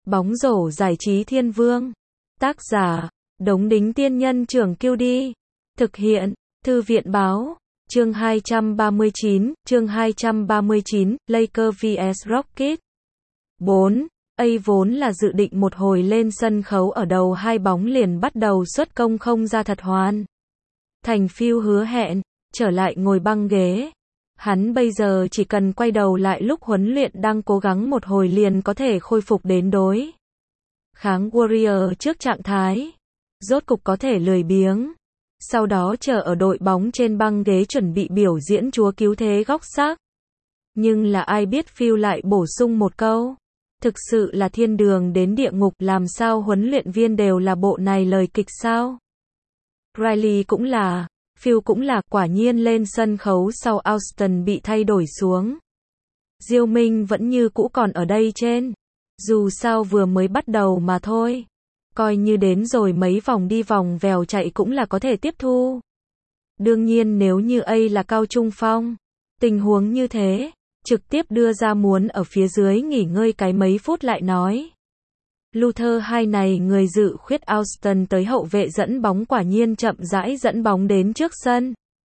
Bóng rổ giải trí thiên vương. Tác giả, Đống Đính Tiên Nhân Trưởng QD. Thực hiện, Thư viện Báo. Chương 239, Lakers vs Rockets. 4. A vốn là dự định một hồi lên sân khấu ở đầu hai bóng liền bắt đầu xuất công không ra thật hoàn. Thành Phil hứa hẹn, trở lại ngồi băng ghế. Hắn bây giờ chỉ cần quay đầu lại lúc huấn luyện đang cố gắng một hồi liền có thể khôi phục đến đối kháng Warrior trước trạng thái. Rốt cục có thể lười biếng. Sau đó chờ ở đội bóng trên băng ghế chuẩn bị biểu diễn chúa cứu thế góc xác. Nhưng là ai biết Phil lại bổ sung một câu. Thực sự là thiên đường đến địa ngục, làm sao huấn luyện viên đều là bộ này lời kịch sao? Riley cũng là, Phil cũng là, quả nhiên lên sân khấu sau Austin bị thay đổi xuống. Diêu Minh vẫn như cũ còn ở đây trên. Dù sao vừa mới bắt đầu mà thôi. Coi như đến rồi mấy vòng đi vòng vèo chạy cũng là có thể tiếp thu. Đương nhiên nếu như A là cao trung phong, tình huống như thế, trực tiếp đưa ra muốn ở phía dưới nghỉ ngơi cái mấy phút lại nói. Luther hai này người dự khuyết Austin tới hậu vệ dẫn bóng quả nhiên chậm rãi dẫn bóng đến trước sân.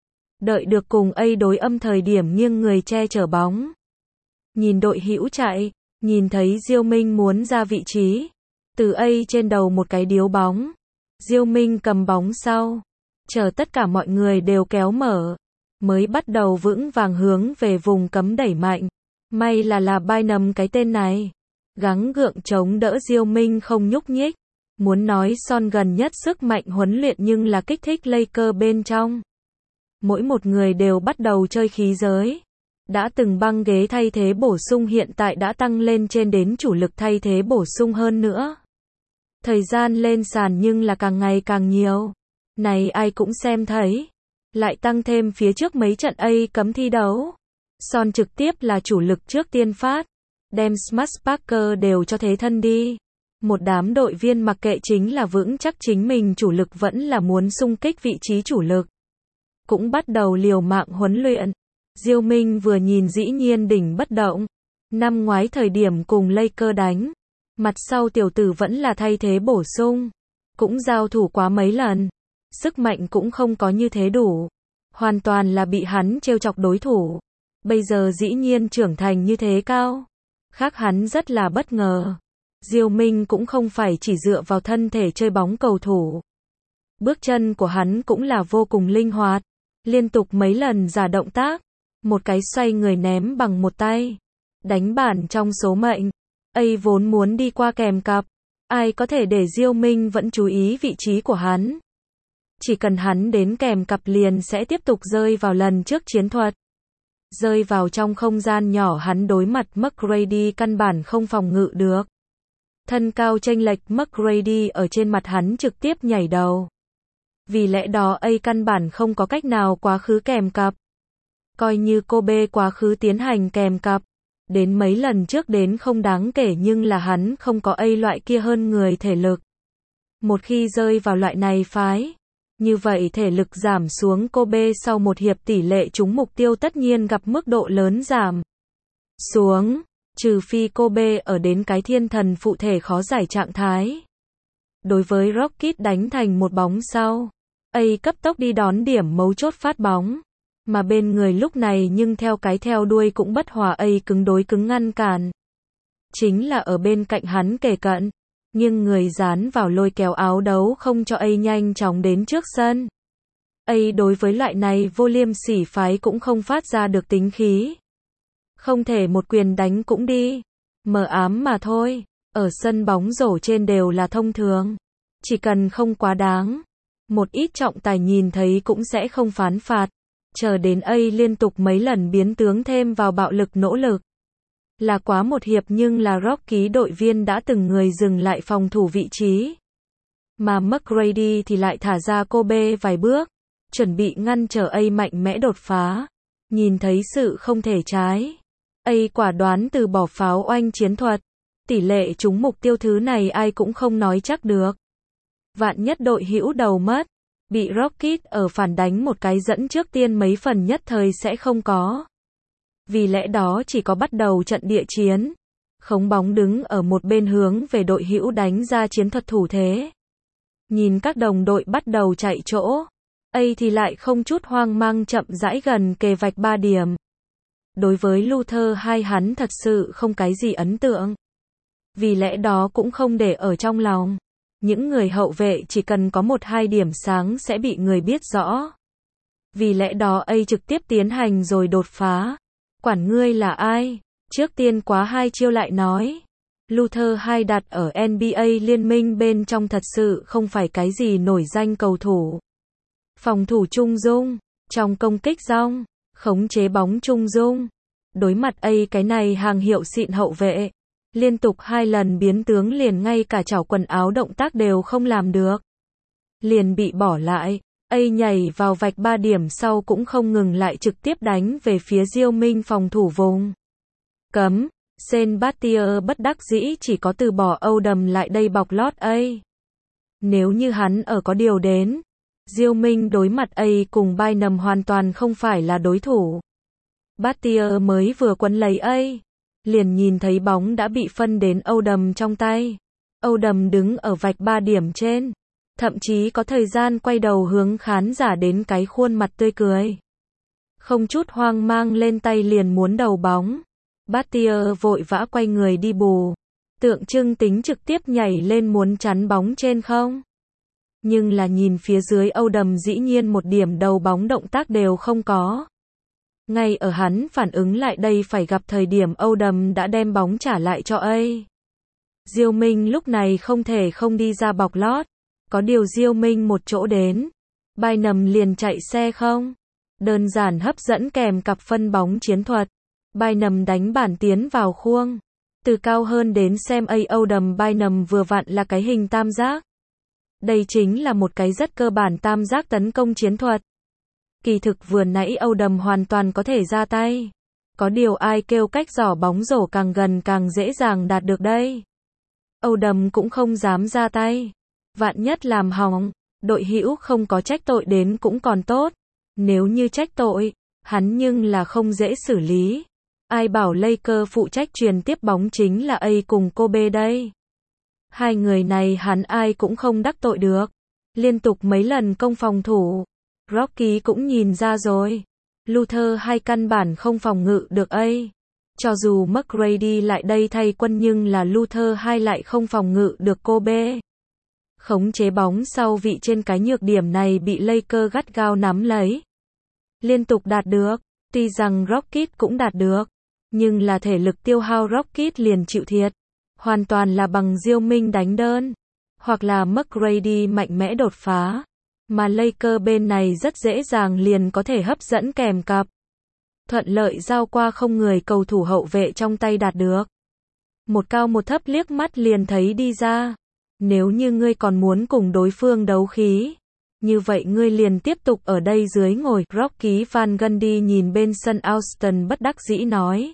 Đợi được cùng A đối âm thời điểm nghiêng người che chở bóng. Nhìn đội hữu chạy, nhìn thấy Diêu Minh muốn ra vị trí. Từ A trên đầu một cái điếu bóng. Diêu Minh cầm bóng sau. Chờ tất cả mọi người đều kéo mở. Mới bắt đầu vững vàng hướng về vùng cấm đẩy mạnh. May là Bynum cái tên này. Gắng gượng chống đỡ Diêu Minh không nhúc nhích. Muốn nói Son gần nhất sức mạnh huấn luyện nhưng là kích thích Lakers bên trong. Mỗi một người đều bắt đầu chơi khí giới. Đã từng băng ghế thay thế bổ sung hiện tại đã tăng lên trên đến chủ lực thay thế bổ sung hơn nữa. Thời gian lên sàn nhưng là càng ngày càng nhiều. Này ai cũng xem thấy. Lại tăng thêm phía trước mấy trận A cấm thi đấu. Son trực tiếp là chủ lực trước tiên phát. Đem Smuts Parker đều cho thế thân đi. Một đám đội viên mặc kệ chính là vững chắc chính mình chủ lực vẫn là muốn xung kích vị trí chủ lực. Cũng bắt đầu liều mạng huấn luyện. Diêu Minh vừa nhìn dĩ nhiên đỉnh bất động. Năm ngoái thời điểm cùng Lakers đánh. Mặt sau tiểu tử vẫn là thay thế bổ sung. Cũng giao thủ quá mấy lần. Sức mạnh cũng không có như thế đủ. Hoàn toàn là bị hắn trêu chọc đối thủ. Bây giờ dĩ nhiên trưởng thành như thế cao. Khác hắn rất là bất ngờ. Diêu Minh cũng không phải chỉ dựa vào thân thể chơi bóng cầu thủ. Bước chân của hắn cũng là vô cùng linh hoạt. Liên tục mấy lần giả động tác. Một cái xoay người ném bằng một tay. Đánh bản trong số mệnh. A vốn muốn đi qua kèm cặp. Ai có thể để Diêu Minh vẫn chú ý vị trí của hắn. Chỉ cần hắn đến kèm cặp liền sẽ tiếp tục rơi vào lần trước chiến thuật. Rơi vào trong không gian nhỏ hắn đối mặt McGrady căn bản không phòng ngự được. Thân cao chênh lệch McGrady ở trên mặt hắn trực tiếp nhảy đầu. Vì lẽ đó A căn bản không có cách nào quá khứ kèm cặp. Coi như Kobe quá khứ tiến hành kèm cặp. Đến mấy lần trước đến không đáng kể nhưng là hắn không có A loại kia hơn người thể lực. Một khi rơi vào loại này phái. Như vậy thể lực giảm xuống Kobe sau một hiệp tỷ lệ trúng mục tiêu tất nhiên gặp mức độ lớn giảm xuống. Trừ phi Kobe ở đến cái thiên thần phụ thể khó giải trạng thái. Đối với Rockets đánh thành một bóng sau. A cấp tốc đi đón điểm mấu chốt phát bóng. Mà bên người lúc này nhưng theo cái theo đuôi cũng bất hòa A cứng đối cứng ngăn cản. Chính là ở bên cạnh hắn kề cận. Nhưng người dán vào lôi kéo áo đấu không cho A nhanh chóng đến trước sân. A đối với loại này vô liêm sỉ phái cũng không phát ra được tính khí. Không thể một quyền đánh cũng đi. Mờ ám mà thôi. Ở sân bóng rổ trên đều là thông thường. Chỉ cần không quá đáng. Một ít trọng tài nhìn thấy cũng sẽ không phán phạt. Chờ đến A liên tục mấy lần biến tướng thêm vào bạo lực nỗ lực. Là quá một hiệp nhưng là Rocky đội viên đã từng người dừng lại phòng thủ vị trí. Mà McGrady thì lại thả ra Kobe vài bước. Chuẩn bị ngăn trở A mạnh mẽ đột phá. Nhìn thấy sự không thể trái. A quả đoán từ bỏ pháo oanh chiến thuật. Tỷ lệ trúng mục tiêu thứ này ai cũng không nói chắc được. Vạn nhất đội hữu đầu mất. Bị Rockets ở phản đánh một cái dẫn trước tiên mấy phần nhất thời sẽ không có. Vì lẽ đó chỉ có bắt đầu trận địa chiến. Khống Bóng đứng ở một bên hướng về đội hữu đánh ra chiến thuật thủ thế. Nhìn các đồng đội bắt đầu chạy chỗ, A thì lại không chút hoang mang chậm rãi gần kề vạch 3 điểm. Đối với Luther hai hắn thật sự không cái gì ấn tượng. Vì lẽ đó cũng không để ở trong lòng. Những người hậu vệ chỉ cần có 1-2 điểm sáng sẽ bị người biết rõ. Vì lẽ đó A trực tiếp tiến hành rồi đột phá. Quản ngươi là ai? Trước tiên quá 2 chiêu lại nói. Luther hai đặt ở NBA liên minh bên trong thật sự không phải cái gì nổi danh cầu thủ. Phòng thủ trung dung, trong công kích rong, khống chế bóng trung dung. Đối mặt A cái này hàng hiệu xịn hậu vệ. Liên tục 2 lần biến tướng liền ngay cả chảo quần áo động tác đều không làm được. Liền bị bỏ lại. A nhảy vào vạch 3 điểm sau cũng không ngừng lại trực tiếp đánh về phía Diêu Minh phòng thủ vùng cấm. Saint Batier bất đắc dĩ chỉ có từ bỏ Odom lại đây bọc lót A. Nếu như hắn ở có điều đến, Diêu Minh đối mặt A cùng Bynum hoàn toàn không phải là đối thủ. Batier mới vừa quấn lấy A, liền nhìn thấy bóng đã bị phân đến Odom trong tay. Odom đứng ở vạch 3 điểm trên, thậm chí có thời gian quay đầu hướng khán giả đến cái khuôn mặt tươi cười. Không chút hoang mang lên tay liền muốn đầu bóng. Batier vội vã quay người đi bù, tượng trưng tính trực tiếp nhảy lên muốn chắn bóng trên không. Nhưng là nhìn phía dưới Odom dĩ nhiên một điểm đầu bóng động tác đều không có. Ngay ở hắn phản ứng lại đây phải gặp thời điểm Odom đã đem bóng trả lại cho A. Diêu Minh lúc này không thể không đi ra bọc lót. Có điều Diêu Minh một chỗ đến, Bynum liền chạy xe không. Đơn giản hấp dẫn kèm cặp phân bóng chiến thuật. Bynum đánh bản tiến vào khuôn. Từ cao hơn đến xem A Odom Bynum vừa vặn là cái hình tam giác. Đây chính là một cái rất cơ bản tam giác tấn công chiến thuật. Kỳ thực vừa nãy Odom hoàn toàn có thể ra tay. Có điều ai kêu cách giỏ bóng rổ càng gần càng dễ dàng đạt được đây. Odom cũng không dám ra tay. Vạn nhất làm hỏng, đội hữu không có trách tội đến cũng còn tốt. Nếu như trách tội, hắn nhưng là không dễ xử lý. Ai bảo Lakers phụ trách truyền tiếp bóng chính là A cùng Kobe đây. Hai người này hắn ai cũng không đắc tội được. Liên tục mấy lần công phòng thủ. Rocky cũng nhìn ra rồi. Luther hai căn bản không phòng ngự được A. Cho dù McGrady lại đây thay quân nhưng là Luther hai lại không phòng ngự được Kobe. Khống chế bóng sau vị trên cái nhược điểm này bị Lakers gắt gao nắm lấy. Liên tục đạt được. Tuy rằng Rockets cũng đạt được. Nhưng là thể lực tiêu hao Rockets liền chịu thiệt. Hoàn toàn là bằng Diêu Minh đánh đơn. Hoặc là McGrady mạnh mẽ đột phá. Mà Lakers bên này rất dễ dàng liền có thể hấp dẫn kèm cặp. Thuận lợi giao qua không người cầu thủ hậu vệ trong tay đạt được. Một cao một thấp liếc mắt liền thấy đi ra. Nếu như ngươi còn muốn cùng đối phương đấu khí, như vậy ngươi liền tiếp tục ở đây dưới ngồi. Rocky Van Gundy nhìn bên sân Austin bất đắc dĩ nói.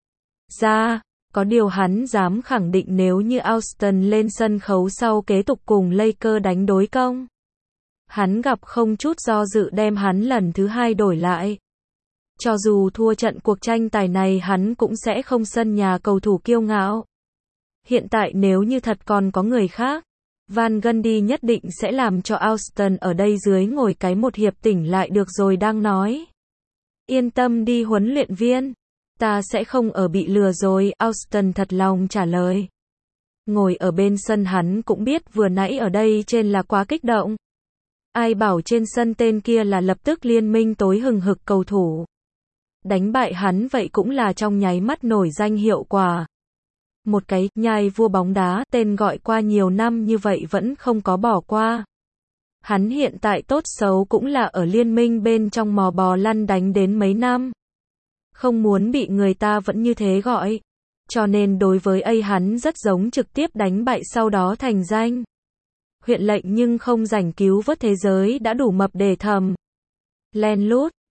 Ra, có điều hắn dám khẳng định nếu như Austin lên sân khấu sau kế tục cùng Lakers đánh đối công. Hắn gặp không chút do dự đem hắn lần thứ 2 đổi lại. Cho dù thua trận cuộc tranh tài này hắn cũng sẽ không sân nhà cầu thủ kiêu ngạo. Hiện tại nếu như thật còn có người khác, Van Gundy nhất định sẽ làm cho Austin ở đây dưới ngồi cái một hiệp tỉnh lại được rồi đang nói. Yên tâm đi huấn luyện viên, ta sẽ không ở bị lừa rồi, Austin thật lòng trả lời. Ngồi ở bên sân hắn cũng biết vừa nãy ở đây trên là quá kích động. Ai bảo trên sân tên kia là lập tức liên minh tối hừng hực cầu thủ. Đánh bại hắn vậy cũng là trong nháy mắt nổi danh hiệu quả. Một cái nhai vua bóng đá tên gọi qua nhiều năm như vậy vẫn không có bỏ qua. Hắn hiện tại tốt xấu cũng là ở liên minh bên trong mò bò lăn đánh đến mấy năm. Không muốn bị người ta vẫn như thế gọi. Cho nên đối với A hắn rất giống trực tiếp đánh bại sau đó thành danh. Huyện lệnh nhưng không rảnh cứu vớt thế giới đã đủ mập để thầm. Len lút,